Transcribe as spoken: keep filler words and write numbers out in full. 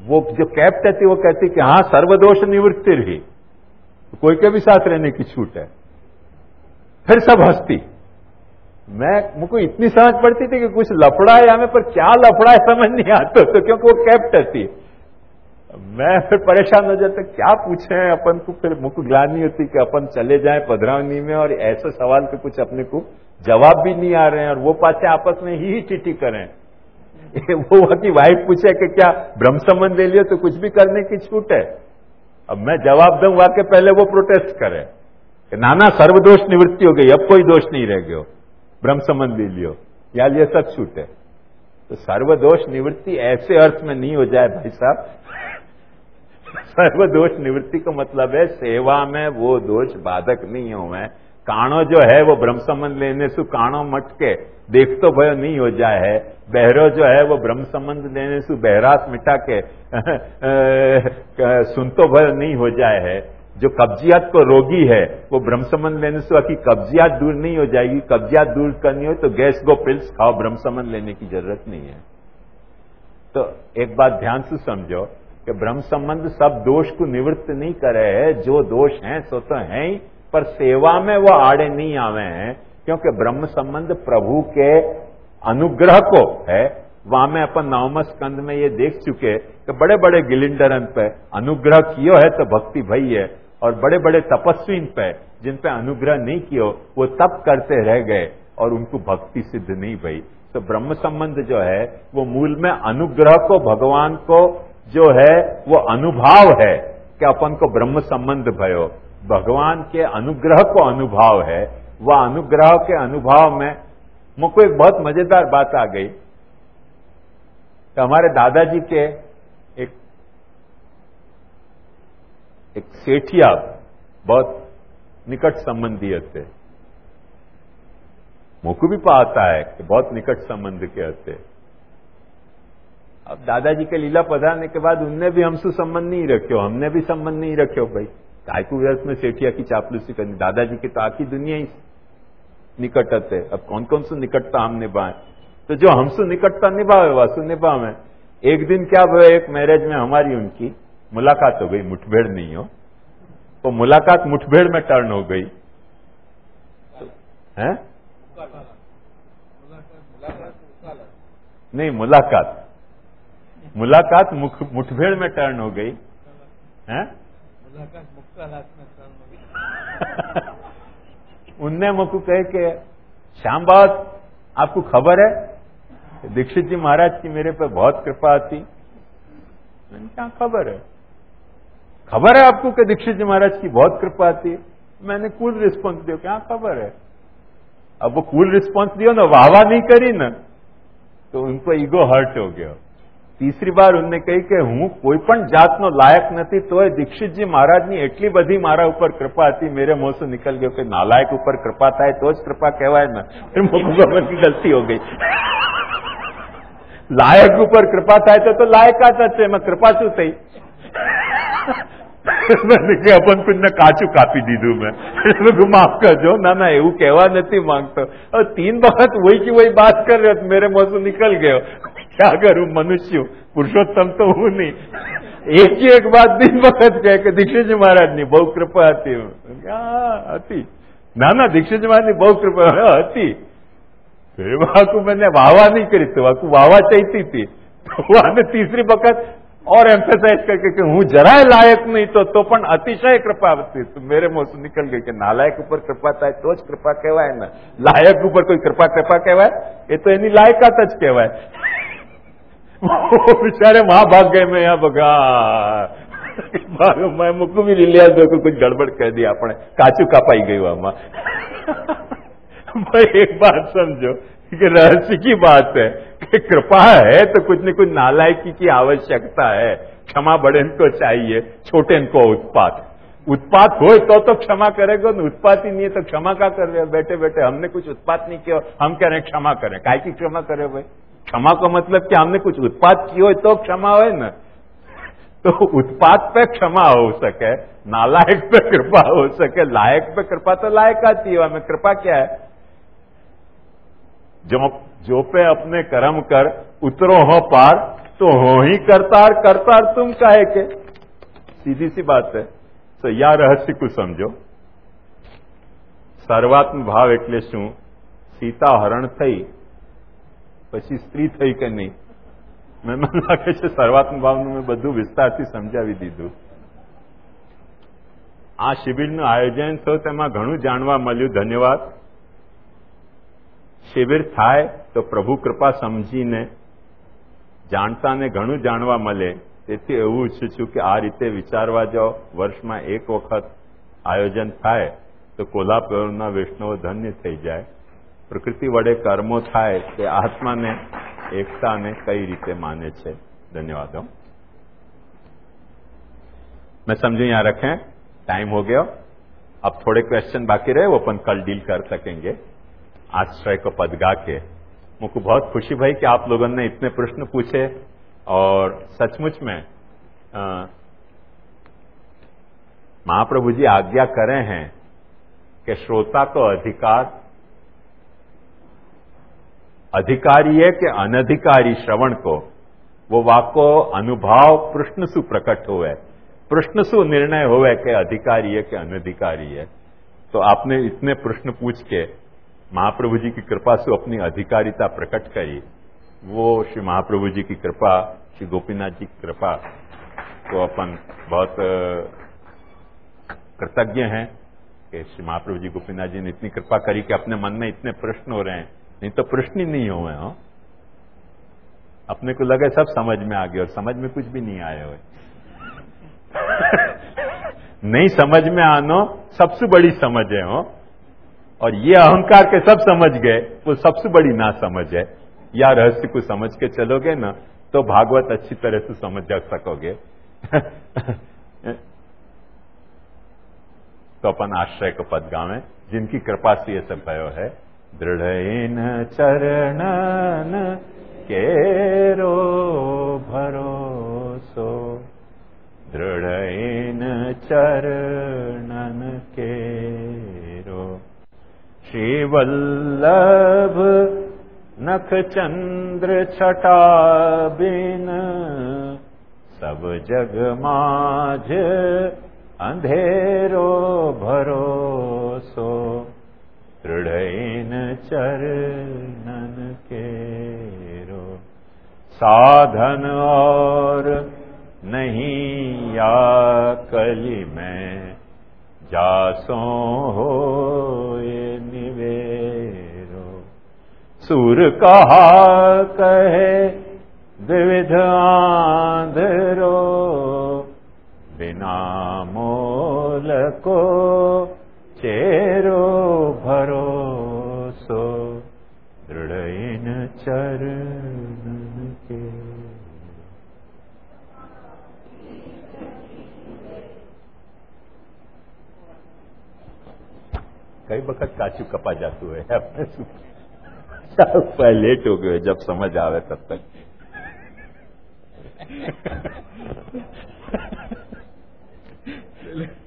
वो जो कैप्ट थी वो कहती कि हाँ सर्वदोष निवृत्ति रही, तो कोई के भी साथ रहने की छूट है। फिर सब हंसती। मैं मुझको इतनी समझ पड़ती थी कि कुछ लफड़ा है हमें, पर क्या लफड़ा है समझ नहीं आता तो, क्योंकि वो कैप्ट थी। मैं फिर परेशान हो जाता, क्या पूछे अपन को। फिर मुझको ग्लानि होती कि अपन चले जाएं पधरावनी में और ऐसे सवाल के कुछ अपने को जवाब भी नहीं आ रहे हैं, और वो पाचे आपस में ही चिट्ठी करें। वो की वाइफ पूछे कि क्या ब्रह्म संबंध ले लियो तो कुछ भी करने की छूट है। अब मैं जवाब दूं वाके पहले वो प्रोटेस्ट करे कि नाना सर्वदोष निवृत्ति हो गई, अब कोई दोष नहीं रह गयो, ब्रह्म संबंध ले लियो, या ये सब छूट है। तो सर्वदोष निवृत्ति ऐसे अर्थ में नहीं हो जाए भाई साहब। सर्वदोष निवृत्ति का मतलब है सेवा में वो दोष बाधक नहीं हो। मैं काणो जो है वो ब्रह्म संबंध लेने से काणो मट के देख तो भयो नहीं हो जाए है। बहरो जो है वो ब्रह्म संबंध लेने से बहरास मिटा के सुन तो भयो नहीं हो जाए है। जो कब्जियत को रोगी है वो ब्रह्म संबंध लेने से बाकी कब्जियत दूर नहीं हो जाएगी। कब्जियत दूर करनी हो तो गैस गो पिल्स खाओ, ब्रह्म संबंध लेने की जरूरत नहीं है। तो एक बात ध्यान से समझो कि ब्रह्म संबंध सब दोष को निवृत्त नहीं करे है। जो दोष हैं सो तो हैं ही, पर सेवा में वो आड़े नहीं आवे हैं, क्योंकि ब्रह्म संबंध प्रभु के अनुग्रह को है। वहां में अपन नवम स्कंद में ये देख चुके कि बड़े बड़े गिलिंडरन पे अनुग्रह कियो है तो भक्ति भई है, और बड़े बड़े तपस्वी पे जिन पे अनुग्रह नहीं कियो वो तप करते रह गए और उनको भक्ति सिद्ध नहीं भई। तो ब्रह्म संबंध जो है वो मूल में अनुग्रह को, भगवान को जो है वो अनुभाव है कि अपन को ब्रह्म संबंध भयो, भगवान के अनुग्रह को अनुभव है। वह अनुग्रह के अनुभव में मुझको एक बहुत मजेदार बात आ गई कि हमारे दादाजी के एक एक सेठिया बहुत निकट संबंधी थे। मुझको भी पाता है कि बहुत निकट संबंध के थे। अब दादाजी के लीला पधारने के बाद उनने भी हमसे संबंध नहीं रखो, हमने भी संबंध नहीं रखो। भाई कायकू व्यर्थ में सेठिया की चापलूसी करनी। दादाजी की तो आखी दुनिया ही निकटत है। अब कौन कौन सी निकटता हम निभाए, तो जो हमसे निकटता निभावे वासु निभावे। एक दिन क्या हुआ, एक मैरिज में हमारी उनकी मुलाकात हो गई, मुठभेड़ नहीं हो तो मुलाकात मुठभेड़ में टर्न हो गई है। नहीं, मुलाकात मुलाकात मुठभेड़ में टर्न हो गई है। उनने मुझको कहे कि श्याम बाबा आपको खबर है दीक्षित जी महाराज की मेरे पे बहुत कृपा आती। क्या खबर है? खबर है आपको कि दीक्षित जी महाराज की बहुत कृपा आती है? मैंने कूल रिस्पॉन्स दिया, क्या खबर है? अब वो कूल रिस्पॉन्स दियो ना, वाहवा नहीं करी ना, तो उनको ईगो हर्ट हो गया। तीसरी बार उनने कही कि हूँ कोई पण जातनो लायक नहीं, तो दीक्षित जी महाराज ની એટલી બધી મારા ઉપર કૃપા હતી, मेरे मुंह से निकल गयो कि नालायक ऊपर कृपा થાય तो ज कृपा कहवाय ना। फिर मुझे की गलती हो गई। लायक ऊपर कृपा થાય तो तो लायकात જ છે, मैं कृपा શું થઈ? मैंने कि अपन कुछ काचू कापी दीधू। मैं माफ करजो, ना ना એવું કહેવા નથી માંગતો। और तीन वक्त वही की वही बात कर रहे हो, मेरे मुंह से निकल गयो। क्या करूं, मनुष्य पुरुषोत्तम तो हूं नहीं। एक ही एक बात दिन वक्त कह के दीक्षित जी महाराज ની બહુ કૃપા હતી। હતી ના ના दीक्षित जी महाराज ની બહુ કૃપા હતી। फिर वहां को मैंने वाहवा नहीं करी, तो वहां को वाहवा चाहती थी। तो वहां तीसरी वक्त और एम्फेसाइज करके कि हूं जराय लायक नहीं तो तो पण अतिशय कृपा होती। तो मेरे मुंह से निकल गई कि नालायक ऊपर कृपा થાય तो ज कृपा કહેવાય ना, लायक ऊपर कोई कृपा कृपा કહેવાય? ये तो એની લાયકાત જ કહેવાય। बेचारे वहां भाग गए, मैं यहाँ भगा मैं मुझको भी लिया को कुछ गड़बड़ कह दिया अपने, काचू कापाई गई वहां। भाई एक बात समझो कि रहस्य की बात है कि कृपा है तो कुछ न कुछ नालायकी की आवश्यकता है। क्षमा बड़े को चाहिए, छोटे को उत्पात। उत्पात हो तो तो क्षमा करेगा, उत्पात ही नहीं है तो क्षमा क्या कर रहे हो? बैठे बैठे हमने कुछ उत्पात नहीं किया, हम कह रहे क्षमा करें। काय की क्षमा करे भाई? क्षमा का मतलब कि हमने कुछ उत्पात किया हो तो क्षमा हो ना। तो उत्पात पे क्षमा हो सके, नालायक पे कृपा हो सके। लायक पे कृपा तो लायक आती है, हमें कृपा क्या है? जो जो पे अपने कर्म कर उतरो हो पार तो हो ही करतार, करतार तुम काहे के। सीधी सी बात है। तो या रहस्य को समझो। સર્વાત્મ ભાવ એટલે શું? સીતા હરણ થઈ પછી સ્ત્રી થઈ કે નહીં? મેં મને લાગે છે સર્વાત્મ ભાવનું મેં બધું વિસ્તારથી સમજાવી દીધું. આ શિબિરનું આયોજન થયું તેમાં ઘણું જાણવા મળ્યું. ધન્યવાદ. શિબિર થાય તો પ્રભુ કૃપા સમજીને જાણતાને ઘણું જાણવા મળે. તેથી એવું ઈચ્છું છું કે આ રીતે વિચારવા જાઓ. વર્ષમાં એક વખત આયોજન થાય તો કોલ્હાપુરના વૈષ્ણવો ધન્ય થઈ જાય. પ્રકૃતિ વડે કર્મો થાય તે આત્માને એકતાને કઈ રીતે માને છે. धन्यवाद. मैं समझू यहां रखें. टाइम हो गया. अब थोड़े क्वेश्चन बाकी रहे वो अपन कल डील कर सकेंगे. आश्रय को पद गा के मुझको बहुत खुशी भाई कि आप लोगों ने इतने प्रश्न पूछे और सचमुच में महाप्रभु जी आज्ञा करे हैं कि श्रोता को अधिकार अधिकारी है कि अनधिकारी श्रवण को वो वाको अनुभव प्रश्न सु प्रकट होवे. प्रश्न सु निर्णय होवे कि अधिकारी है कि अनधिकारी है. तो आपने इतने प्रश्न पूछ के महाप्रभु जी की कृपा से अपनी अधिकारिता प्रकट करी. वो श्री महाप्रभु जी की कृपा, श्री गोपीनाथ जी की कृपा को अपन बहुत कृतज्ञ हैं कि श्री महाप्रभु जी गोपीनाथ जी ने इतनी कृपा करी कि अपने मन में इतने प्रश्न हो रहे हैं. नहीं तो प्रश्न ही नहीं हुए. हो अपने को लगे सब समझ में आ गए और समझ में कुछ भी नहीं आए हुए. नहीं समझ में आना सबसे बड़ी समझ है. हो और ये अहंकार के सब समझ गए वो सबसे बड़ी ना समझ है. या रहस्य को समझ के चलोगे ना तो भागवत अच्छी तरह से समझ जा सकोगे. तो अपन आश्रय को पद गावें जिनकी कृपा से ये सब भयो है. दृढ़ चरणन केरो भरोसो, दृढ़ चरणन केरो. श्री वल्लभ नख चंद्र छटा बिन, सब जग माझ अंधेरो भरोसो. दृढ़ चरणन केरो. साधन और नहीं या कली में, जासो हो ये निवेरो. सूर कहा कहे विविध आंधरो, बिना मोल को चेरो भरोसो. दृढ़ चरणन के. कई वक्त काचू कपा जातु है अपने लेट हो गए. जब समझ आवे तब तक